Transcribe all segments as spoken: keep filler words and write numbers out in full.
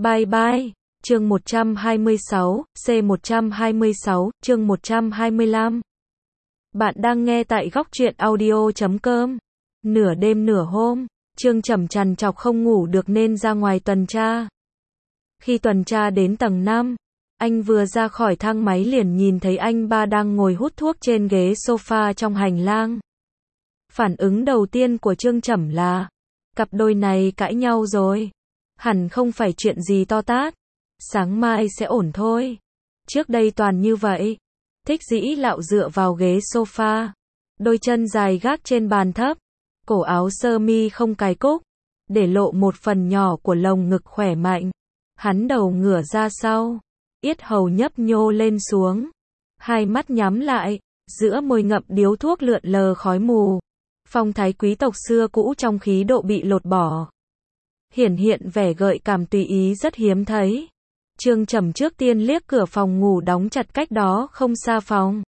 Bye bye. Chương một trăm hai mươi sáu, C một trăm hai mươi sáu, chương một trăm hai mươi lăm. Bạn đang nghe tại góc truyện audio chấm com. Nửa đêm nửa hôm, Trương Trầm trằn trọc không ngủ được nên ra ngoài tuần tra. Khi tuần tra đến tầng năm, anh vừa ra khỏi thang máy liền nhìn thấy anh ba đang ngồi hút thuốc trên ghế sofa trong hành lang. Phản ứng đầu tiên của Trương Trầm là, cặp đôi này cãi nhau rồi. Hẳn không phải chuyện gì to tát. Sáng mai sẽ ổn thôi. Trước đây toàn như vậy. Thích dĩ lạo dựa vào ghế sofa. Đôi chân dài gác trên bàn thấp. Cổ áo sơ mi không cài cúc. Để lộ một phần nhỏ của lồng ngực khỏe mạnh. Hắn đầu ngửa ra sau. Yết hầu nhấp nhô lên xuống. Hai mắt nhắm lại. Giữa môi ngậm điếu thuốc lượn lờ khói mù. Phong thái quý tộc xưa cũ trong khí độ bị lột bỏ. Hiển hiện vẻ gợi cảm tùy ý rất hiếm thấy. Trương Trầm trước tiên liếc cửa phòng ngủ đóng chặt cách đó không xa phòng.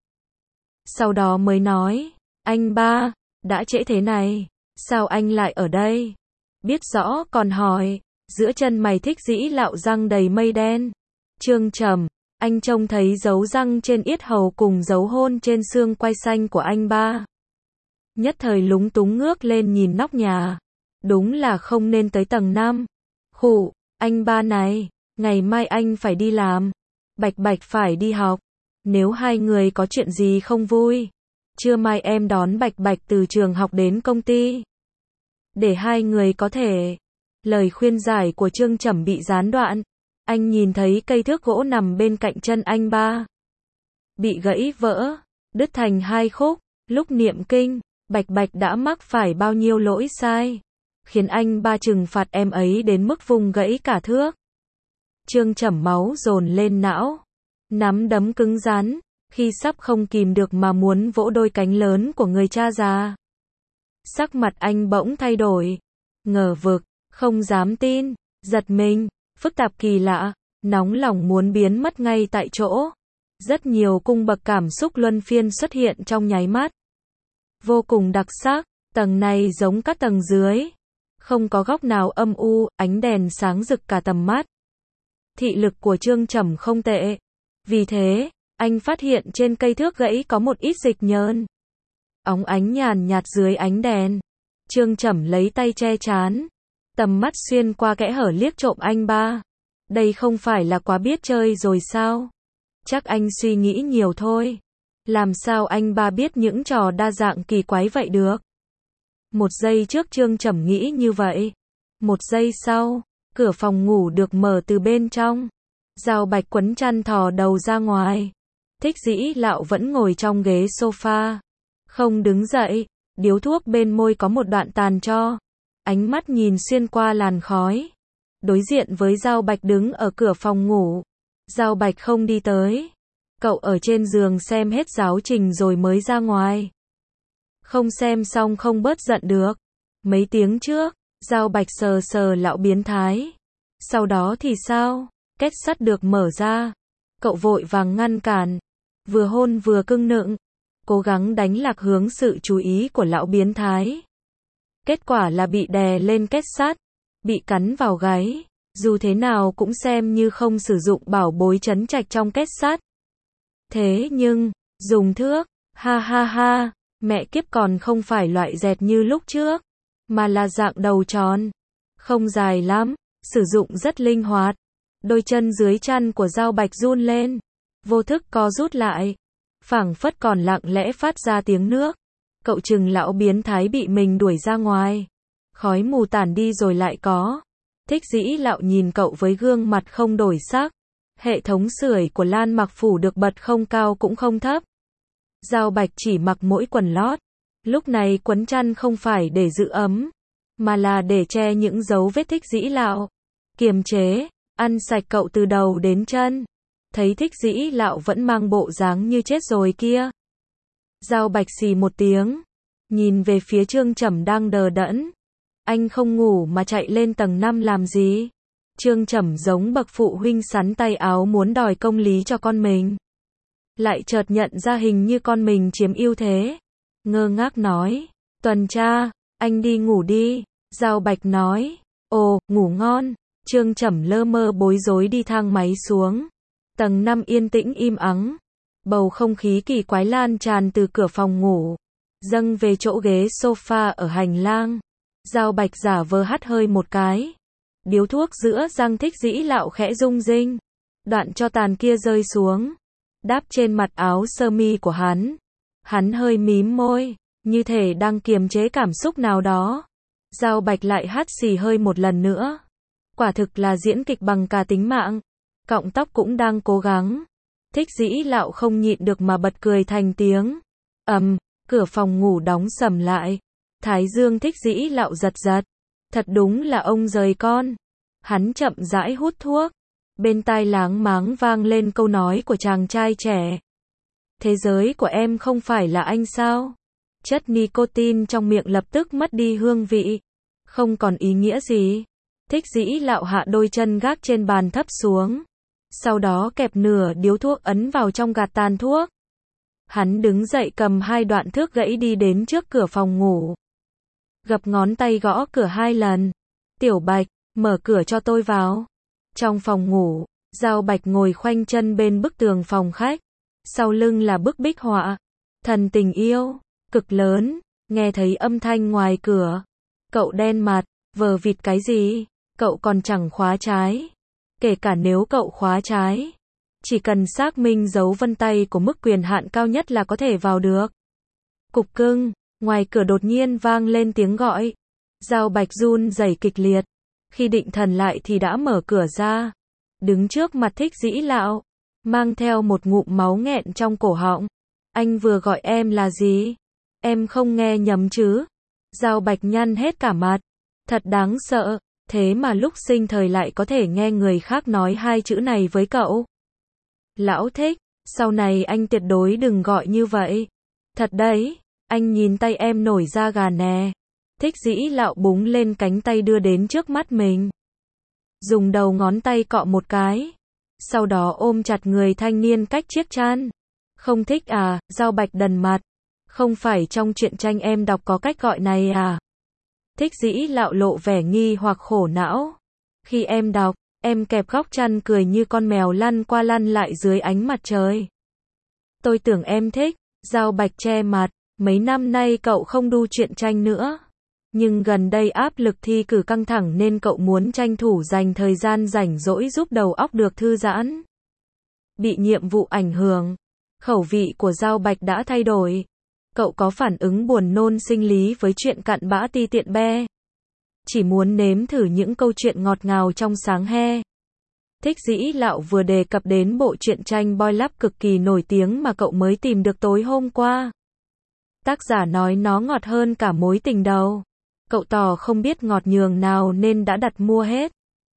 Sau đó mới nói, anh ba, đã trễ thế này, sao anh lại ở đây? Biết rõ còn hỏi, giữa chân mày thích dĩ lạo răng đầy mây đen. Trương Trầm, anh trông thấy dấu răng trên yết hầu cùng dấu hôn trên xương quai xanh của anh ba. Nhất thời lúng túng ngước lên nhìn nóc nhà. Đúng là không nên tới tầng năm. Khụ, anh ba này, ngày mai anh phải đi làm. Bạch Bạch phải đi học. Nếu hai người có chuyện gì không vui, trưa mai em đón Bạch Bạch từ trường học đến công ty. Để hai người có thể. Lời khuyên giải của Trương Trầm bị gián đoạn. Anh nhìn thấy cây thước gỗ nằm bên cạnh chân anh ba. Bị gãy vỡ, đứt thành hai khúc. Lúc niệm kinh, Bạch Bạch đã mắc phải bao nhiêu lỗi sai. Khiến anh ba trừng phạt em ấy đến mức vùng gãy cả thước. Trương Trầm máu dồn lên não. Nắm đấm cứng rắn. Khi sắp không kìm được mà muốn vỗ đôi cánh lớn của người cha già. Sắc mặt anh bỗng thay đổi. Ngờ vực, không dám tin, giật mình, phức tạp kỳ lạ, nóng lòng muốn biến mất ngay tại chỗ. Rất nhiều cung bậc cảm xúc luân phiên xuất hiện trong nháy mắt. Vô cùng đặc sắc, tầng này giống các tầng dưới. Không có góc nào âm u, ánh đèn sáng rực cả tầm mắt. Thị lực của Trương Trầm không tệ. Vì thế, anh phát hiện trên cây thước gãy có một ít dịch nhờn. Óng ánh nhàn nhạt dưới ánh đèn. Trương Trầm lấy tay che trán. Tầm mắt xuyên qua kẽ hở liếc trộm anh ba. Đây không phải là quá biết chơi rồi sao? Chắc anh suy nghĩ nhiều thôi. Làm sao anh ba biết những trò đa dạng kỳ quái vậy được? Một giây trước Trương Trầm nghĩ như vậy. Một giây sau, cửa phòng ngủ được mở từ bên trong. Giao Bạch quấn chăn thò đầu ra ngoài. Thích dĩ lạo vẫn ngồi trong ghế sofa. Không đứng dậy, điếu thuốc bên môi có một đoạn tàn tro. Ánh mắt nhìn xuyên qua làn khói. Đối diện với Giao Bạch đứng ở cửa phòng ngủ. Giao Bạch không đi tới. Cậu ở trên giường xem hết giáo trình rồi mới ra ngoài. Không xem xong không bớt giận được. Mấy tiếng trước, Giao Bạch sờ sờ lão biến thái. Sau đó thì sao? Két sắt được mở ra. Cậu vội vàng ngăn cản. Vừa hôn vừa cưng nựng. Cố gắng đánh lạc hướng sự chú ý của lão biến thái. Kết quả là bị đè lên két sắt. Bị cắn vào gáy. Dù thế nào cũng xem như không sử dụng bảo bối trấn trạch trong két sắt. Thế nhưng, dùng thước, ha ha ha. Mẹ kiếp còn không phải loại dẹt như lúc trước, mà là dạng đầu tròn. Không dài lắm, sử dụng rất linh hoạt. Đôi chân dưới chăn của Giao Bạch run lên. Vô thức co rút lại. Phảng phất còn lặng lẽ phát ra tiếng nước. Cậu chừng lão biến thái bị mình đuổi ra ngoài. Khói mù tản đi rồi lại có. Thích dĩ lạo nhìn cậu với gương mặt không đổi sắc. Hệ thống sưởi của Lan Mặc Phủ được bật không cao cũng không thấp. Giao Bạch chỉ mặc mỗi quần lót. Lúc này quấn chăn không phải để giữ ấm, mà là để che những dấu vết thích dĩ lạo. Kiềm chế, ăn sạch cậu từ đầu đến chân. Thấy thích dĩ lạo vẫn mang bộ dáng như chết rồi kia. Giao Bạch xì một tiếng. Nhìn về phía Trương Trầm đang đờ đẫn. Anh không ngủ mà chạy lên tầng năm làm gì? Trương Trầm giống bậc phụ huynh sắn tay áo muốn đòi công lý cho con mình. Lại chợt nhận ra hình như con mình chiếm ưu thế. Ngơ ngác nói, tuần tra, anh đi ngủ đi. Giao Bạch nói, ồ, ngủ ngon. Trương Chẩm lơ mơ bối rối đi thang máy xuống. Tầng năm yên tĩnh im ắng. Bầu không khí kỳ quái lan tràn từ cửa phòng ngủ, dâng về chỗ ghế sofa ở hành lang. Giao Bạch giả vờ hắt hơi một cái. Điếu thuốc giữa răng Thích Dĩ Lạo khẽ rung rinh. Đoạn cho tàn kia rơi xuống, đáp trên mặt áo sơ mi của hắn. Hắn hơi mím môi, như thể đang kiềm chế cảm xúc nào đó. Giao Bạch lại hắt xì hơi một lần nữa. Quả thực là diễn kịch bằng cả tính mạng. Cọng tóc cũng đang cố gắng. Thích Dĩ Lạo không nhịn được mà bật cười thành tiếng. Ầm, cửa phòng ngủ đóng sầm lại. Thái dương Thích Dĩ Lạo giật giật. Thật đúng là ông rời con. Hắn chậm rãi hút thuốc. Bên tai láng máng vang lên câu nói của chàng trai trẻ. Thế giới của em không phải là anh sao? Chất nicotine trong miệng lập tức mất đi hương vị. Không còn ý nghĩa gì. Thích Dĩ Lạo hạ đôi chân gác trên bàn thấp xuống. Sau đó kẹp nửa điếu thuốc ấn vào trong gạt tàn thuốc. Hắn đứng dậy cầm hai đoạn thước gãy đi đến trước cửa phòng ngủ. Gập ngón tay gõ cửa hai lần. Tiểu Bạch, mở cửa cho tôi vào. Trong phòng ngủ, Giao Bạch ngồi khoanh chân bên bức tường phòng khách. Sau lưng là bức bích họa. Thần tình yêu, cực lớn. Nghe thấy âm thanh ngoài cửa. Cậu đen mặt, vờ vịt cái gì? Cậu còn chẳng khóa trái. Kể cả nếu cậu khóa trái, chỉ cần xác minh dấu vân tay của mức quyền hạn cao nhất là có thể vào được. Cục cưng, ngoài cửa đột nhiên vang lên tiếng gọi. Giao Bạch run rẩy kịch liệt. Khi định thần lại thì đã mở cửa ra. Đứng trước mặt Thích Dĩ Lạo, mang theo một ngụm máu nghẹn trong cổ họng. Anh vừa gọi em là gì? Em không nghe nhầm chứ? Giao Bạch nhăn hết cả mặt. Thật đáng sợ. Thế mà lúc sinh thời lại có thể nghe người khác nói hai chữ này với cậu. Lão Thích, sau này anh tuyệt đối đừng gọi như vậy. Thật đấy, anh nhìn tay em nổi da gà nè. Thích Dĩ Lạo búng lên cánh tay đưa đến trước mắt mình. Dùng đầu ngón tay cọ một cái. Sau đó ôm chặt người thanh niên cách chiếc chăn. Không thích à? Giao Bạch đần mặt. Không phải trong truyện tranh em đọc có cách gọi này à? Thích Dĩ Lạo lộ vẻ nghi hoặc khổ não. Khi em đọc, em kẹp góc chăn cười như con mèo lăn qua lăn lại dưới ánh mặt trời. Tôi tưởng em thích. Giao Bạch che mặt. Mấy năm nay cậu không đu truyện tranh nữa. Nhưng gần đây áp lực thi cử căng thẳng nên cậu muốn tranh thủ dành thời gian rảnh rỗi giúp đầu óc được thư giãn. Bị nhiệm vụ ảnh hưởng, khẩu vị của Giao Bạch đã thay đổi. Cậu có phản ứng buồn nôn sinh lý với chuyện cặn bã ti tiện be. Chỉ muốn nếm thử những câu chuyện ngọt ngào trong sáng he. Thích Dĩ Lạo vừa đề cập đến bộ truyện tranh Boy Love cực kỳ nổi tiếng mà cậu mới tìm được tối hôm qua. Tác giả nói nó ngọt hơn cả mối tình đầu. Cậu tỏ không biết ngọt nhường nào nên đã đặt mua hết.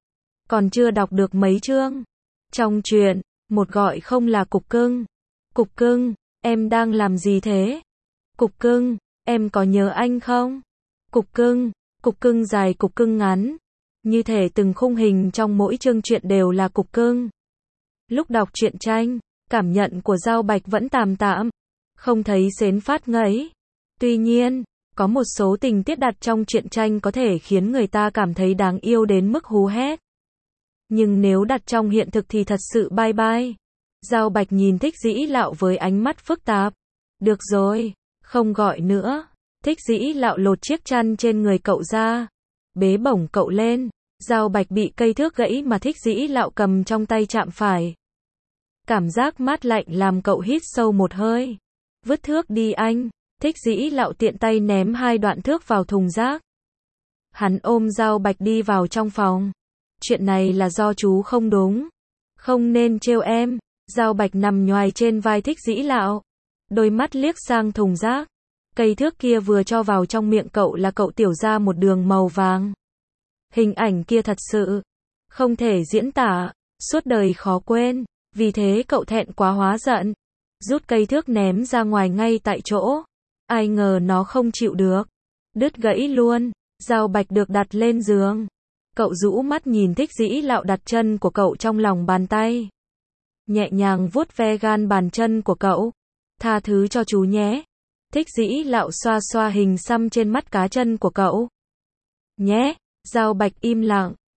Còn chưa đọc được mấy chương. Trong truyện, một gọi không là Cục Cưng. Cục Cưng, em đang làm gì thế? Cục Cưng, em có nhớ anh không? Cục Cưng, Cục Cưng dài Cục Cưng ngắn. Như thể từng khung hình trong mỗi chương truyện đều là Cục Cưng. Lúc đọc truyện tranh, cảm nhận của Giao Bạch vẫn tạm tạm. Không thấy sến phát ngấy. Tuy nhiên, có một số tình tiết đặt trong truyện tranh có thể khiến người ta cảm thấy đáng yêu đến mức hú hét. Nhưng nếu đặt trong hiện thực thì thật sự bye bye. Giao Bạch nhìn Thích Dĩ Lạo với ánh mắt phức tạp. Được rồi, không gọi nữa. Thích Dĩ Lạo lột chiếc chăn trên người cậu ra. Bế bổng cậu lên. Giao Bạch bị cây thước gãy mà Thích Dĩ Lạo cầm trong tay chạm phải. Cảm giác mát lạnh làm cậu hít sâu một hơi. Vứt thước đi anh. Thích Dĩ Lạo tiện tay ném hai đoạn thước vào thùng rác. Hắn ôm Giao Bạch đi vào trong phòng. Chuyện này là do chú không đúng. Không nên trêu em. Giao Bạch nằm nhoài trên vai Thích Dĩ Lạo. Đôi mắt liếc sang thùng rác. Cây thước kia vừa cho vào trong miệng cậu là cậu tiểu ra một đường màu vàng. Hình ảnh kia thật sự không thể diễn tả. Suốt đời khó quên. Vì thế cậu thẹn quá hóa giận. Rút cây thước ném ra ngoài ngay tại chỗ. Ai ngờ nó không chịu được. Đứt gãy luôn. Giao Bạch được đặt lên giường. Cậu rũ mắt nhìn Thích Dĩ Lạo đặt chân của cậu trong lòng bàn tay. Nhẹ nhàng vuốt ve gan bàn chân của cậu. Tha thứ cho chú nhé. Thích Dĩ Lạo xoa xoa hình xăm trên mắt cá chân của cậu. Nhé. Giao Bạch im lặng.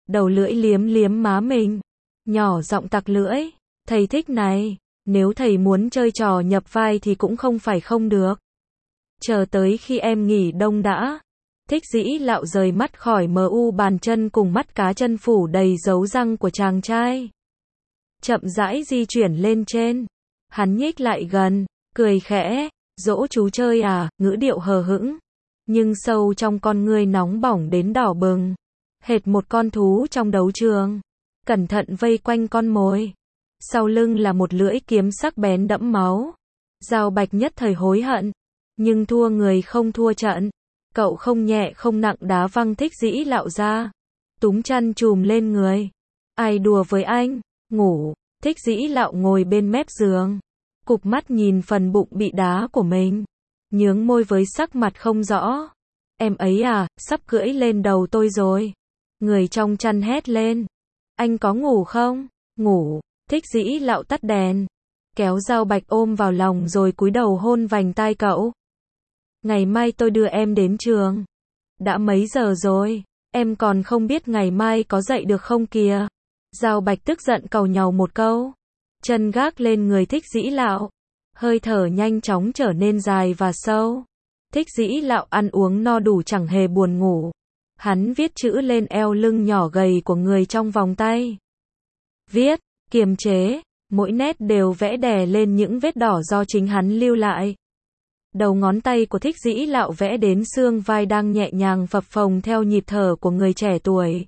đầu lưỡi liếm liếm má mình, nhỏ giọng tặc lưỡi, thầy thích này, nếu thầy muốn chơi trò nhập vai thì cũng không phải không được. Chờ tới khi em nghỉ đông đã. Thích Dĩ Lạo rời mắt khỏi mờ u bàn chân cùng mắt cá chân phủ đầy dấu răng của chàng trai. Chậm rãi di chuyển lên trên. Hắn nhích lại gần, cười khẽ, dỗ chú chơi à, ngữ điệu hờ hững. Nhưng sâu trong con ngươi nóng bỏng đến đỏ bừng. Hệt một con thú trong đấu trường. Cẩn thận vây quanh con mồi. Sau lưng là một lưỡi kiếm sắc bén đẫm máu. Giao Bạch nhất thời hối hận. Nhưng thua người không thua trận. Cậu không nhẹ không nặng đá văng Thích Dĩ Lạo ra. Túm chăn chùm lên người. Ai đùa với anh? Ngủ. Thích Dĩ Lạo ngồi bên mép giường. Cụp mắt nhìn phần bụng bị đá của mình. Nhướng môi với sắc mặt không rõ. Em ấy à, sắp cưỡi lên đầu tôi rồi. Người trong chăn hét lên. Anh có ngủ không? Ngủ. Thích Dĩ Lạo tắt đèn. Kéo Giao Bạch ôm vào lòng rồi cúi đầu hôn vành tai cậu. Ngày mai tôi đưa em đến trường. Đã mấy giờ rồi? Em còn không biết ngày mai có dậy được không kìa? Giao Bạch tức giận càu nhàu một câu. Chân gác lên người Thích Dĩ Lạo. Hơi thở nhanh chóng trở nên dài và sâu. Thích Dĩ Lạo ăn uống no đủ chẳng hề buồn ngủ. Hắn viết chữ lên eo lưng nhỏ gầy của người trong vòng tay. Viết, kiềm chế, mỗi nét đều vẽ đè lên những vết đỏ do chính hắn lưu lại. Đầu ngón tay của Thích Dĩ Lạo vẽ đến xương vai đang nhẹ nhàng phập phồng theo nhịp thở của người trẻ tuổi.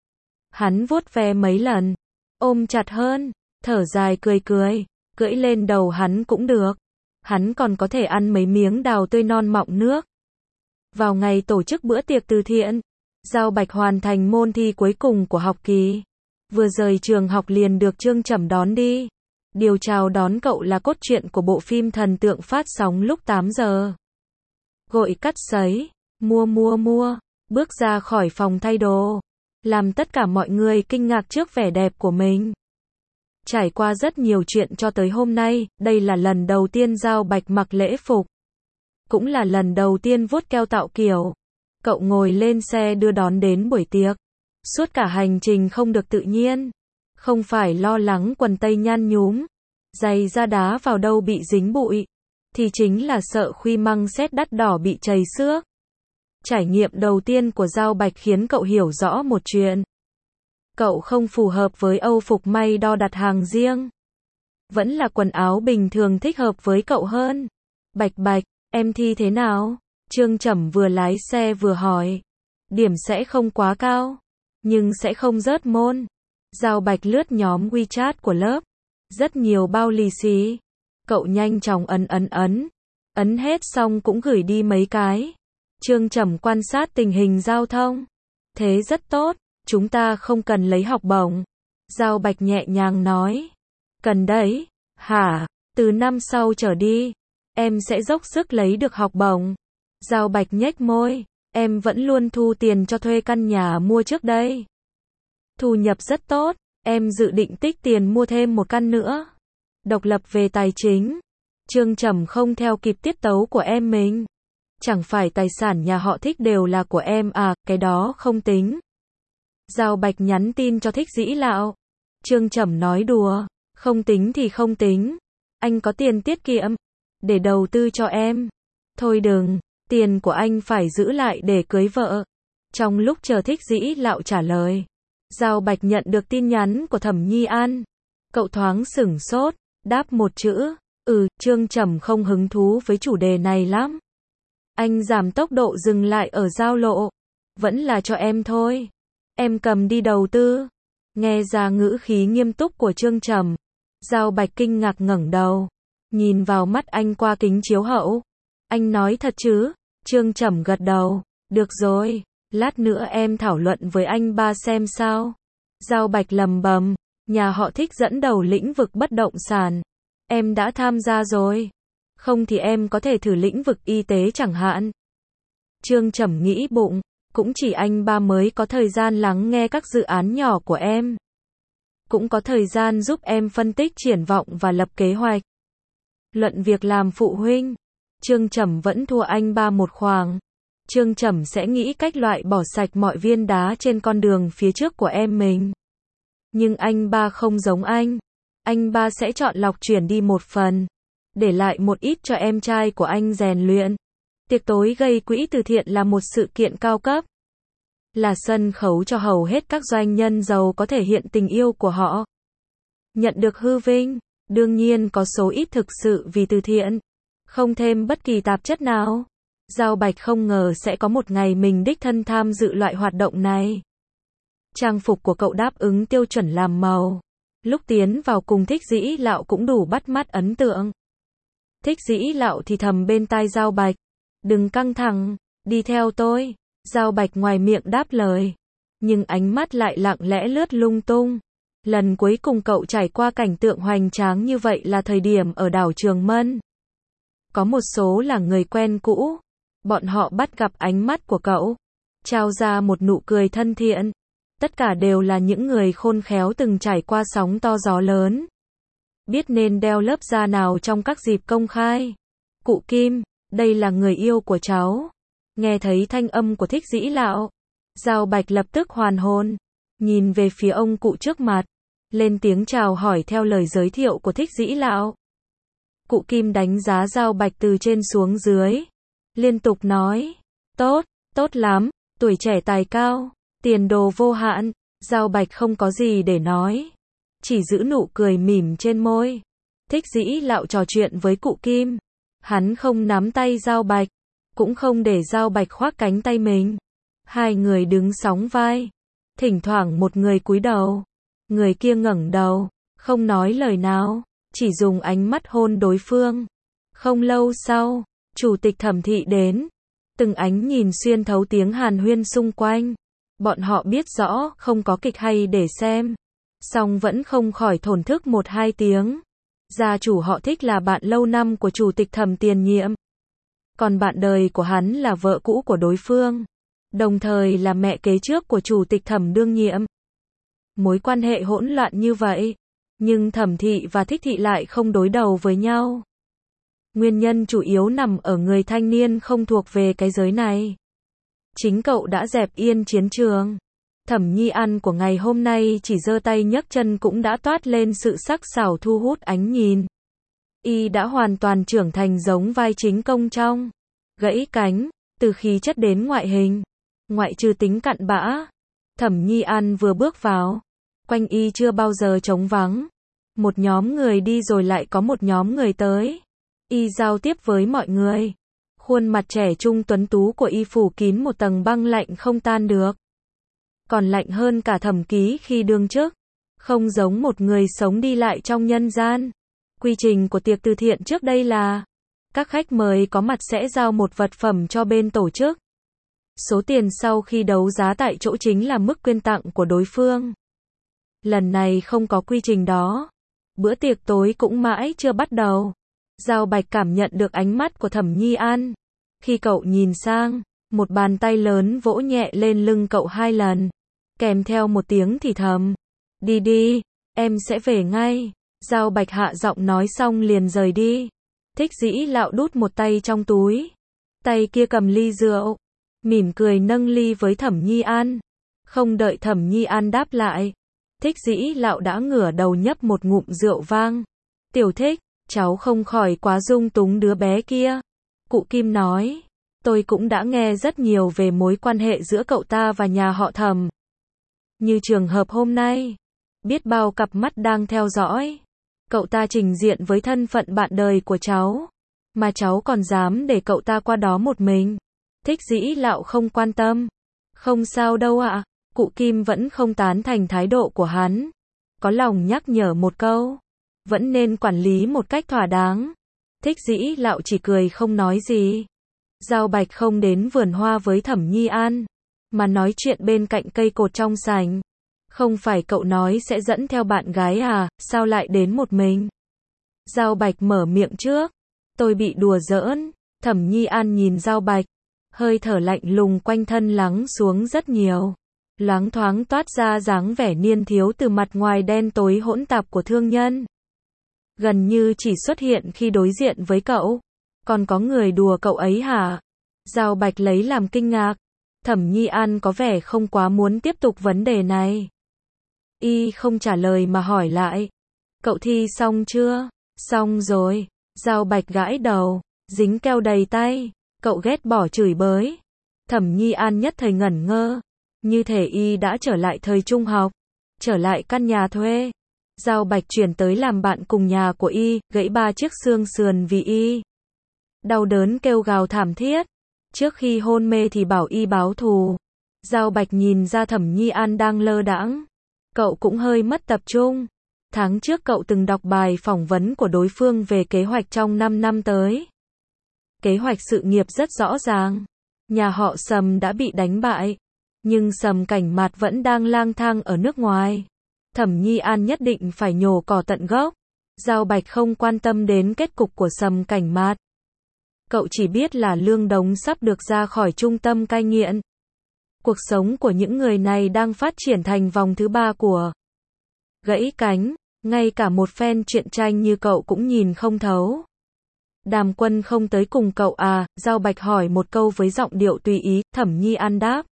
Hắn vuốt ve mấy lần, ôm chặt hơn, thở dài cười cười, cưỡi lên đầu hắn cũng được. Hắn còn có thể ăn mấy miếng đào tươi non mọng nước. Vào ngày tổ chức bữa tiệc từ thiện, Giao Bạch hoàn thành môn thi cuối cùng của học kỳ. Vừa rời trường học liền được Trương Trầm đón đi. Điều chào đón cậu là cốt truyện của bộ phim thần tượng phát sóng lúc tám giờ. Gội cắt sấy, mua mua mua, bước ra khỏi phòng thay đồ, làm tất cả mọi người kinh ngạc trước vẻ đẹp của mình. Trải qua rất nhiều chuyện cho tới hôm nay, đây là lần đầu tiên Giao Bạch mặc lễ phục. Cũng là lần đầu tiên vuốt keo tạo kiểu. Cậu ngồi lên xe đưa đón đến buổi tiệc. Suốt cả hành trình không được tự nhiên. Không phải lo lắng quần tây nhăn nhúm, giày da đá vào đâu bị dính bụi, thì chính là sợ khuy măng xét đắt đỏ bị trầy xước. Trải nghiệm đầu tiên của Giao Bạch khiến cậu hiểu rõ một chuyện. Cậu không phù hợp với âu phục may đo đặt hàng riêng. Vẫn là quần áo bình thường thích hợp với cậu hơn. Bạch Bạch, em thi thế nào? Trương Trầm vừa lái xe vừa hỏi. Điểm sẽ không quá cao, nhưng sẽ không rớt môn. Giao Bạch lướt nhóm WeChat của lớp. Rất nhiều bao lì xì. Cậu nhanh chóng ấn ấn ấn. Ấn hết xong cũng gửi đi mấy cái. Trương Trầm quan sát tình hình giao thông. Thế rất tốt, chúng ta không cần lấy học bổng. Giao Bạch nhẹ nhàng nói. Cần đấy. Hả? Từ năm sau trở đi, em sẽ dốc sức lấy được học bổng. Giao Bạch nhếch môi. Em vẫn luôn thu tiền cho thuê căn nhà mua trước đây. Thu nhập rất tốt, em dự định tích tiền mua thêm một căn nữa. Độc lập về tài chính. Trương Trầm không theo kịp tiết tấu của em mình. Chẳng phải tài sản nhà họ Thích đều là của em à, cái đó không tính. Giao Bạch nhắn tin cho Thích Dĩ Lạo. Trương Trầm nói đùa, không tính thì không tính. Anh có tiền tiết kiệm, để đầu tư cho em. Thôi đừng, tiền của anh phải giữ lại để cưới vợ. Trong lúc chờ Thích Dĩ Lạo trả lời, Giao Bạch nhận được tin nhắn của Thẩm Nhi An. Cậu thoáng sửng sốt, đáp một chữ, ừ, Trương Trầm không hứng thú với chủ đề này lắm. Anh giảm tốc độ dừng lại ở giao lộ. Vẫn là cho em thôi. Em cầm đi đầu tư. Nghe ra ngữ khí nghiêm túc của Trương Trầm. Giao Bạch kinh ngạc ngẩng đầu. Nhìn vào mắt anh qua kính chiếu hậu. Anh nói thật chứ? Trương Trầm gật đầu. Được rồi. Lát nữa em thảo luận với anh ba xem sao. Giao Bạch lầm bầm. Nhà họ Thích dẫn đầu lĩnh vực bất động sản. Em đã tham gia rồi. Không thì em có thể thử lĩnh vực y tế chẳng hạn. Trương Trầm nghĩ bụng. Cũng chỉ anh ba mới có thời gian lắng nghe các dự án nhỏ của em. Cũng có thời gian giúp em phân tích triển vọng và lập kế hoạch. Luận việc làm phụ huynh. Trương Trầm vẫn thua anh ba một khoảng. Trương Trầm sẽ nghĩ cách loại bỏ sạch mọi viên đá trên con đường phía trước của em mình. Nhưng anh ba không giống anh. Anh ba sẽ chọn lọc chuyển đi một phần, để lại một ít cho em trai của anh rèn luyện. Tiệc tối gây quỹ từ thiện là một sự kiện cao cấp, là sân khấu cho hầu hết các doanh nhân giàu có thể hiện tình yêu của họ. Nhận được hư vinh, đương nhiên có số ít thực sự vì từ thiện, không thêm bất kỳ tạp chất nào. Giao Bạch không ngờ sẽ có một ngày mình đích thân tham dự loại hoạt động này. Trang phục của cậu đáp ứng tiêu chuẩn làm màu. Lúc tiến vào cùng Thích Dĩ Lạo cũng đủ bắt mắt ấn tượng. Thích Dĩ Lạo thì thầm bên tai Giao Bạch. Đừng căng thẳng, đi theo tôi. Giao Bạch ngoài miệng đáp lời, nhưng ánh mắt lại lặng lẽ lướt lung tung. Lần cuối cùng cậu trải qua cảnh tượng hoành tráng như vậy là thời điểm ở đảo Trường Mân. Có một số là người quen cũ. Bọn họ bắt gặp ánh mắt của cậu, trao ra một nụ cười thân thiện. Tất cả đều là những người khôn khéo từng trải qua sóng to gió lớn, biết nên đeo lớp da nào trong các dịp công khai. Cụ Kim, đây là người yêu của cháu. Nghe thấy thanh âm của Thích Dĩ Lạo, Giao Bạch lập tức hoàn hồn, nhìn về phía ông cụ trước mặt, lên tiếng chào hỏi theo lời giới thiệu của Thích Dĩ Lạo. Cụ Kim đánh giá Giao Bạch từ trên xuống dưới, liên tục nói, tốt, tốt lắm, tuổi trẻ tài cao, tiền đồ vô hạn. Giao Bạch không có gì để nói, chỉ giữ nụ cười mỉm trên môi. Thích Dĩ Lạo trò chuyện với cụ Kim, hắn không nắm tay Giao Bạch, cũng không để Giao Bạch khoác cánh tay mình. Hai người đứng sóng vai, thỉnh thoảng một người cúi đầu, người kia ngẩng đầu, không nói lời nào, chỉ dùng ánh mắt hôn đối phương. Không lâu sau, Chủ tịch Thẩm thị đến, từng ánh nhìn xuyên thấu tiếng hàn huyên xung quanh. Bọn họ biết rõ không có kịch hay để xem, song vẫn không khỏi thổn thức một hai tiếng. Gia chủ họ Thích là bạn lâu năm của Chủ tịch Thẩm tiền nhiệm, còn bạn đời của hắn là vợ cũ của đối phương, đồng thời là mẹ kế trước của Chủ tịch Thẩm đương nhiệm. Mối quan hệ hỗn loạn như vậy, nhưng Thẩm thị và Thích thị lại không đối đầu với nhau. Nguyên nhân chủ yếu nằm ở người thanh niên không thuộc về cái giới này. Chính cậu đã dẹp yên chiến trường. Thẩm Nhi An của ngày hôm nay chỉ giơ tay nhấc chân cũng đã toát lên sự sắc sảo thu hút ánh nhìn. Y đã hoàn toàn trưởng thành giống vai chính công trong Gãy Cánh, từ khí chất đến ngoại hình, ngoại trừ tính cặn bã. Thẩm Nhi An vừa bước vào, quanh Y chưa bao giờ trống vắng. Một nhóm người đi rồi lại có một nhóm người tới. Y giao tiếp với mọi người. Khuôn mặt trẻ trung tuấn tú của Y phủ kín một tầng băng lạnh không tan được. Còn lạnh hơn cả Thẩm Ký khi đương chức. Không giống một người sống đi lại trong nhân gian. Quy trình của tiệc từ thiện trước đây là các khách mời có mặt sẽ giao một vật phẩm cho bên tổ chức. Số tiền sau khi đấu giá tại chỗ chính là mức quyên tặng của đối phương. Lần này không có quy trình đó. Bữa tiệc tối cũng mãi chưa bắt đầu. Giao Bạch cảm nhận được ánh mắt của Thẩm Nhi An. Khi cậu nhìn sang, một bàn tay lớn vỗ nhẹ lên lưng cậu hai lần, kèm theo một tiếng thì thầm. Đi đi, em sẽ về ngay. Giao Bạch hạ giọng nói xong liền rời đi. Thích Dĩ Lạo đút một tay trong túi, tay kia cầm ly rượu, mỉm cười nâng ly với Thẩm Nhi An. Không đợi Thẩm Nhi An đáp lại, Thích Dĩ Lạo đã ngửa đầu nhấp một ngụm rượu vang. Tiểu Thích, cháu không khỏi quá dung túng đứa bé kia. Cụ Kim nói, tôi cũng đã nghe rất nhiều về mối quan hệ giữa cậu ta và nhà họ Thẩm. Như trường hợp hôm nay, biết bao cặp mắt đang theo dõi. Cậu ta trình diện với thân phận bạn đời của cháu, mà cháu còn dám để cậu ta qua đó một mình. Thích Dĩ Lạo không quan tâm. Không sao đâu ạ. Cụ Kim vẫn không tán thành thái độ của hắn. Có lòng nhắc nhở một câu, vẫn nên quản lý một cách thỏa đáng. Thích Dĩ Lạo chỉ cười không nói gì. Giao Bạch không đến vườn hoa với Thẩm Nhi An, mà nói chuyện bên cạnh cây cột trong sảnh. Không phải cậu nói sẽ dẫn theo bạn gái à, sao lại đến một mình? Giao Bạch mở miệng trước. Tôi bị đùa giỡn. Thẩm Nhi An nhìn Giao Bạch, hơi thở lạnh lùng quanh thân lắng xuống rất nhiều. Loáng thoáng toát ra dáng vẻ niên thiếu từ mặt ngoài đen tối hỗn tạp của thương nhân. Gần như chỉ xuất hiện khi đối diện với cậu. Còn có người đùa cậu ấy hả? Giao Bạch lấy làm kinh ngạc. Thẩm Nhi An có vẻ không quá muốn tiếp tục vấn đề này. Y không trả lời mà hỏi lại. Cậu thi xong chưa? Xong rồi. Giao Bạch gãi đầu, dính keo đầy tay. Cậu ghét bỏ chửi bới. Thẩm Nhi An nhất thời ngẩn ngơ. Như thể Y đã trở lại thời trung học. Trở lại căn nhà thuê. Giao Bạch chuyển tới làm bạn cùng nhà của Y, gãy ba chiếc xương sườn vì Y. Đau đớn kêu gào thảm thiết. Trước khi hôn mê thì bảo Y báo thù. Giao Bạch nhìn ra Thẩm Nhi An đang lơ đãng. Cậu cũng hơi mất tập trung. Tháng trước cậu từng đọc bài phỏng vấn của đối phương về kế hoạch trong năm năm tới. Kế hoạch sự nghiệp rất rõ ràng. Nhà họ Sầm đã bị đánh bại. Nhưng Sầm Cảnh Mạt vẫn đang lang thang ở nước ngoài. Thẩm Nhi An nhất định phải nhổ cỏ tận gốc. Giao Bạch không quan tâm đến kết cục của Sầm Cảnh Mạt. Cậu chỉ biết là Lương Đống sắp được ra khỏi trung tâm cai nghiện. Cuộc sống của những người này đang phát triển thành vòng thứ ba của gãy cánh. Ngay cả một fan truyện tranh như cậu cũng nhìn không thấu. Đàm Quân không tới cùng cậu à? Giao Bạch hỏi một câu với giọng điệu tùy ý. Thẩm Nhi An đáp.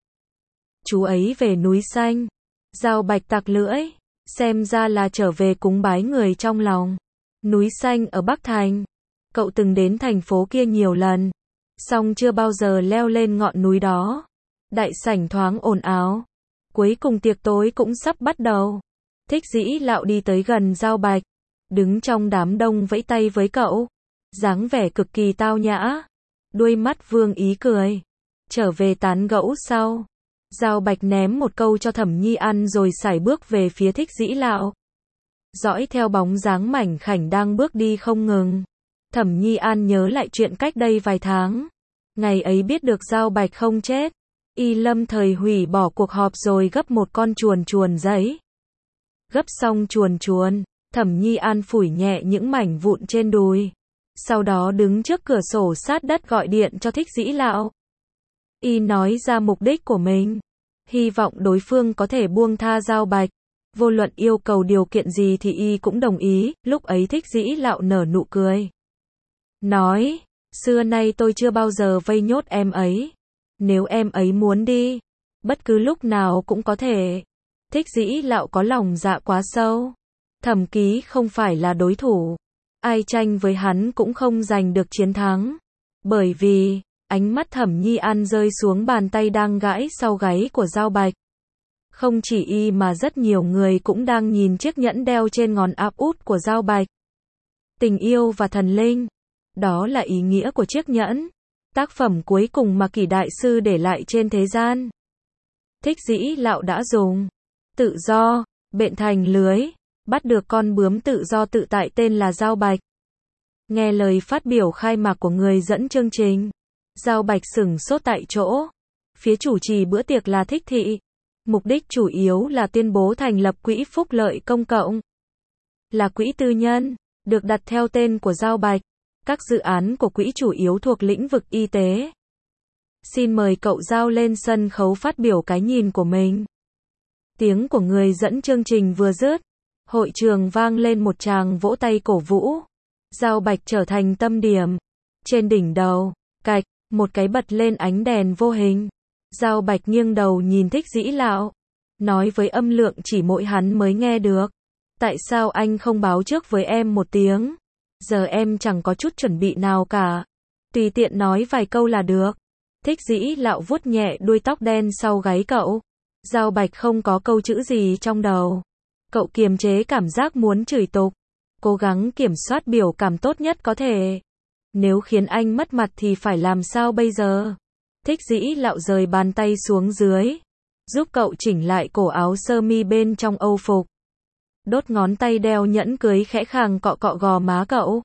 Chú ấy về núi xanh. Giao Bạch tặc lưỡi. Xem ra là trở về cúng bái người trong lòng. Núi xanh ở Bắc Thành. Cậu từng đến thành phố kia nhiều lần. Song chưa bao giờ leo lên ngọn núi đó. Đại sảnh thoáng ồn ào. Cuối cùng tiệc tối cũng sắp bắt đầu. Thích Dĩ Lạo đi tới gần Giao Bạch. Đứng trong đám đông vẫy tay với cậu. Dáng vẻ cực kỳ tao nhã. Đuôi mắt vương ý cười. Trở về tán gẫu sau. Giao Bạch ném một câu cho Thẩm Nhi An rồi sải bước về phía Thích Dĩ Lạo. Dõi theo bóng dáng mảnh khảnh đang bước đi không ngừng. Thẩm Nhi An nhớ lại chuyện cách đây vài tháng. Ngày ấy biết được Giao Bạch không chết. Y lâm thời hủy bỏ cuộc họp rồi gấp một con chuồn chuồn giấy. Gấp xong chuồn chuồn, Thẩm Nhi An phủi nhẹ những mảnh vụn trên đùi. Sau đó đứng trước cửa sổ sát đất gọi điện cho Thích Dĩ Lạo. Y nói ra mục đích của mình. Hy vọng đối phương có thể buông tha Giao Bạch. Vô luận yêu cầu điều kiện gì thì Y cũng đồng ý. Lúc ấy Thích Dĩ Lạo nở nụ cười. Nói, xưa nay tôi chưa bao giờ vây nhốt em ấy. Nếu em ấy muốn đi, bất cứ lúc nào cũng có thể. Thích Dĩ Lạo có lòng dạ quá sâu. Thẩm Ký không phải là đối thủ. Ai tranh với hắn cũng không giành được chiến thắng. Bởi vì, ánh mắt Thẩm Nhi An rơi xuống bàn tay đang gãi sau gáy của Giao Bạch. Không chỉ Y mà rất nhiều người cũng đang nhìn chiếc nhẫn đeo trên ngón áp út của Giao Bạch. Tình yêu và thần linh. Đó là ý nghĩa của chiếc nhẫn. Tác phẩm cuối cùng mà Kỷ Đại Sư để lại trên thế gian. Thích Dĩ Lạo đã dùng tự do, bện thành lưới, bắt được con bướm tự do tự tại tên là Giao Bạch. Nghe lời phát biểu khai mạc của người dẫn chương trình, Giao Bạch sửng sốt tại chỗ. Phía chủ trì bữa tiệc là Thích Thị. Mục đích chủ yếu là tuyên bố thành lập quỹ phúc lợi công cộng. Là quỹ tư nhân, được đặt theo tên của Giao Bạch. Các dự án của quỹ chủ yếu thuộc lĩnh vực y tế. Xin mời cậu Giao lên sân khấu phát biểu cái nhìn của mình. Tiếng của người dẫn chương trình vừa dứt, hội trường vang lên một tràng vỗ tay cổ vũ. Giao Bạch trở thành tâm điểm. Trên đỉnh đầu, cạch, một cái bật lên ánh đèn vô hình. Giao Bạch nghiêng đầu nhìn Thích Dĩ Lạo, nói với âm lượng chỉ mỗi hắn mới nghe được. Tại sao anh không báo trước với em một tiếng? Giờ em chẳng có chút chuẩn bị nào cả. Tùy tiện nói vài câu là được. Thích Dĩ Lạo vuốt nhẹ đuôi tóc đen sau gáy cậu. Giao Bạch không có câu chữ gì trong đầu. Cậu kiềm chế cảm giác muốn chửi tục. Cố gắng kiểm soát biểu cảm tốt nhất có thể. Nếu khiến anh mất mặt thì phải làm sao bây giờ? Thích Dĩ Lạo rời bàn tay xuống dưới. Giúp cậu chỉnh lại cổ áo sơ mi bên trong âu phục. Đốt ngón tay đeo nhẫn cưới khẽ khàng cọ cọ gò má cậu.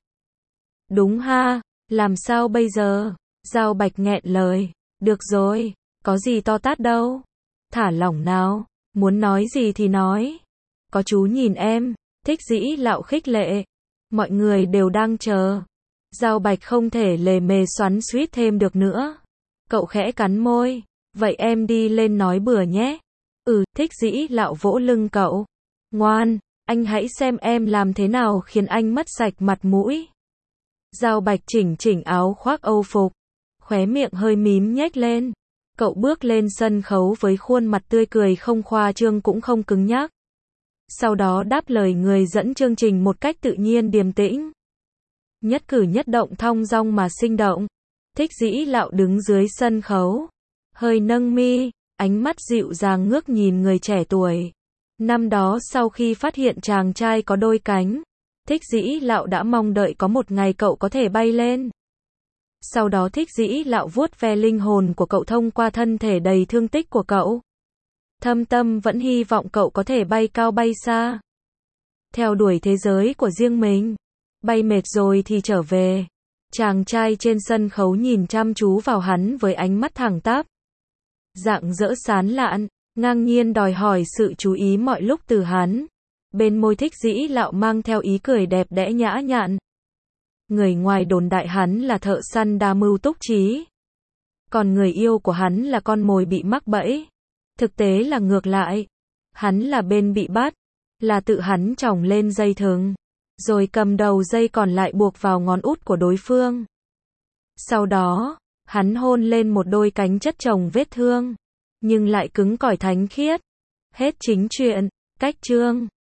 Đúng ha, làm sao bây giờ? Giao Bạch nghẹn lời. Được rồi, có gì to tát đâu. Thả lỏng nào, muốn nói gì thì nói. Có chú nhìn em. Thích Dĩ Lạo khích lệ. Mọi người đều đang chờ. Giao Bạch không thể lề mề xoắn xuýt thêm được nữa. Cậu khẽ cắn môi. Vậy em đi lên nói bừa nhé. Ừ, Thích Dĩ Lạo vỗ lưng cậu. Ngoan, anh hãy xem em làm thế nào khiến anh mất sạch mặt mũi. Giao Bạch chỉnh chỉnh áo khoác âu phục. khóe miệng hơi mím nhếch lên. Cậu bước lên sân khấu với khuôn mặt tươi cười không khoa trương cũng không cứng nhắc. Sau đó đáp lời người dẫn chương trình một cách tự nhiên điềm tĩnh. Nhất cử nhất động thong dong mà sinh động. Thích Dĩ Lạo đứng dưới sân khấu, hơi nâng mi, ánh mắt dịu dàng ngước nhìn người trẻ tuổi. Năm đó sau khi phát hiện chàng trai có đôi cánh, Thích Dĩ Lạo đã mong đợi có một ngày cậu có thể bay lên. Sau đó Thích Dĩ Lạo vuốt ve linh hồn của cậu thông qua thân thể đầy thương tích của cậu. Thâm tâm vẫn hy vọng cậu có thể bay cao bay xa, theo đuổi thế giới của riêng mình. Bay mệt rồi thì trở về. Chàng trai trên sân khấu nhìn chăm chú vào hắn với ánh mắt thẳng tắp, rạng rỡ sán lạn, ngang nhiên đòi hỏi sự chú ý mọi lúc từ hắn. Bên môi Thích Dĩ Lạo mang theo ý cười đẹp đẽ nhã nhặn. Người ngoài đồn đại hắn là thợ săn đa mưu túc trí, còn người yêu của hắn là con mồi bị mắc bẫy. Thực tế là ngược lại. Hắn là bên bị bắt, là tự hắn chỏng lên dây thừng, rồi cầm đầu dây còn lại buộc vào ngón út của đối phương. Sau đó, hắn hôn lên một đôi cánh chất chồng vết thương, nhưng lại cứng cỏi thánh khiết. Hết chính truyện. Cách chương